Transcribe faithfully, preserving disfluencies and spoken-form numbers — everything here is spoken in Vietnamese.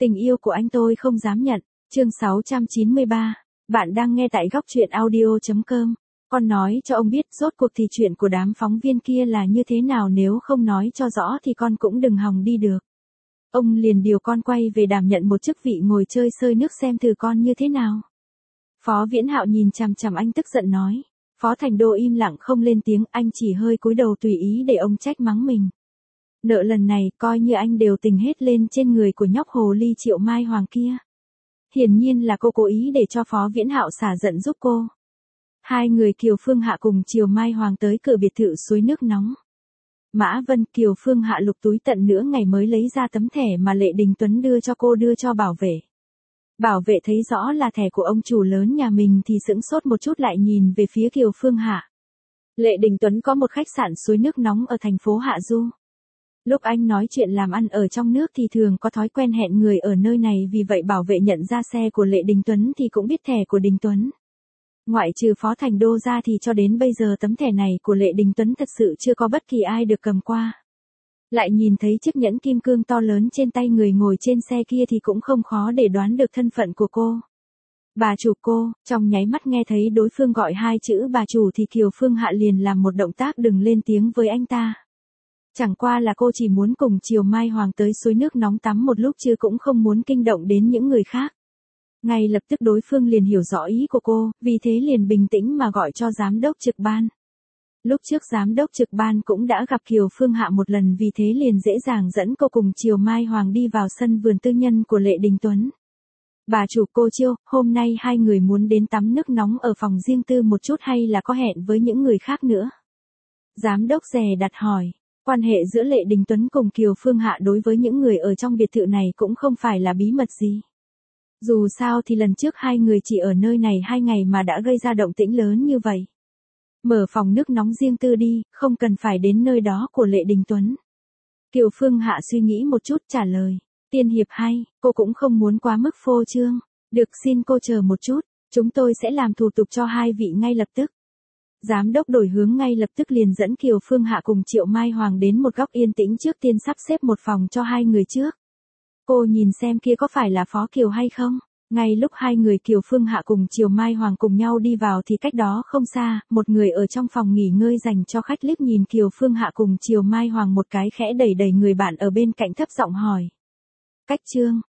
Tình yêu của anh tôi không dám nhận. Chương sáu trăm chín mươi ba. Bạn đang nghe tại góc truyện audio chấm com. Con nói cho ông biết rốt cuộc thì chuyện của đám phóng viên kia là như thế nào, nếu không nói cho rõ thì con cũng đừng hòng đi được. Ông liền điều con quay về đảm nhận một chức vị ngồi chơi sơi nước xem thử con như thế nào. Phó Viễn Hạo nhìn chằm chằm anh tức giận nói. Phó Thành Đô im lặng không lên tiếng, anh chỉ hơi cúi đầu tùy ý để ông trách mắng mình. Nợ lần này coi như anh đều tình hết lên trên người của nhóc hồ ly Triệu Mai Hoàng kia. Hiển nhiên là cô cố ý để cho Phó Viễn Hạo xả giận giúp cô. Hai người Kiều Phương Hạ cùng Triều Mai Hoàng tới cửa biệt thự suối nước nóng. Mã Vân, Kiều Phương Hạ lục túi tận nửa ngày mới lấy ra tấm thẻ mà Lệ Đình Tuấn đưa cho cô đưa cho bảo vệ. Bảo vệ thấy rõ là thẻ của ông chủ lớn nhà mình thì sững sốt một chút, lại nhìn về phía Kiều Phương Hạ. Lệ Đình Tuấn có một khách sạn suối nước nóng ở thành phố Hạ Du. Lúc anh nói chuyện làm ăn ở trong nước thì thường có thói quen hẹn người ở nơi này, vì vậy bảo vệ nhận ra xe của Lệ Đình Tuấn thì cũng biết thẻ của Đình Tuấn. Ngoại trừ Phó Thành Đô ra thì cho đến bây giờ tấm thẻ này của Lệ Đình Tuấn thật sự chưa có bất kỳ ai được cầm qua. Lại nhìn thấy chiếc nhẫn kim cương to lớn trên tay người ngồi trên xe kia thì cũng không khó để đoán được thân phận của cô. Bà chủ cô, trong nháy mắt nghe thấy đối phương gọi hai chữ bà chủ thì Kiều Phương Hạ liền làm một động tác đừng lên tiếng với anh ta. Chẳng qua là cô chỉ muốn cùng Triều Mai Hoàng tới suối nước nóng tắm một lúc chứ cũng không muốn kinh động đến những người khác. Ngay lập tức đối phương liền hiểu rõ ý của cô, vì thế liền bình tĩnh mà gọi cho giám đốc trực ban. Lúc trước giám đốc trực ban cũng đã gặp Kiều Phương Hạ một lần, vì thế liền dễ dàng dẫn cô cùng Triều Mai Hoàng đi vào sân vườn tư nhân của Lệ Đình Tuấn. Bà chủ cô Chiêu, hôm nay hai người muốn đến tắm nước nóng ở phòng riêng tư một chút hay là có hẹn với những người khác nữa? Giám đốc dè đặt hỏi. Quan hệ giữa Lệ Đình Tuấn cùng Kiều Phương Hạ đối với những người ở trong biệt thự này cũng không phải là bí mật gì. Dù sao thì lần trước hai người chỉ ở nơi này hai ngày mà đã gây ra động tĩnh lớn như vậy. Mở phòng nước nóng riêng tư đi, không cần phải đến nơi đó của Lệ Đình Tuấn. Kiều Phương Hạ suy nghĩ một chút trả lời. Tiên hiệp hay, cô cũng không muốn quá mức phô trương. Được, xin cô chờ một chút, chúng tôi sẽ làm thủ tục cho hai vị ngay lập tức. Giám đốc đổi hướng ngay lập tức liền dẫn Kiều Phương Hạ cùng Triệu Mai Hoàng đến một góc yên tĩnh, trước tiên sắp xếp một phòng cho hai người trước. Cô nhìn xem kia có phải là Phó Kiều hay không? Ngay lúc hai người Kiều Phương Hạ cùng Triều Mai Hoàng cùng nhau đi vào thì cách đó không xa, một người ở trong phòng nghỉ ngơi dành cho khách liếc nhìn Kiều Phương Hạ cùng Triều Mai Hoàng một cái, khẽ đẩy đẩy người bạn ở bên cạnh thấp giọng hỏi. Cách Trương,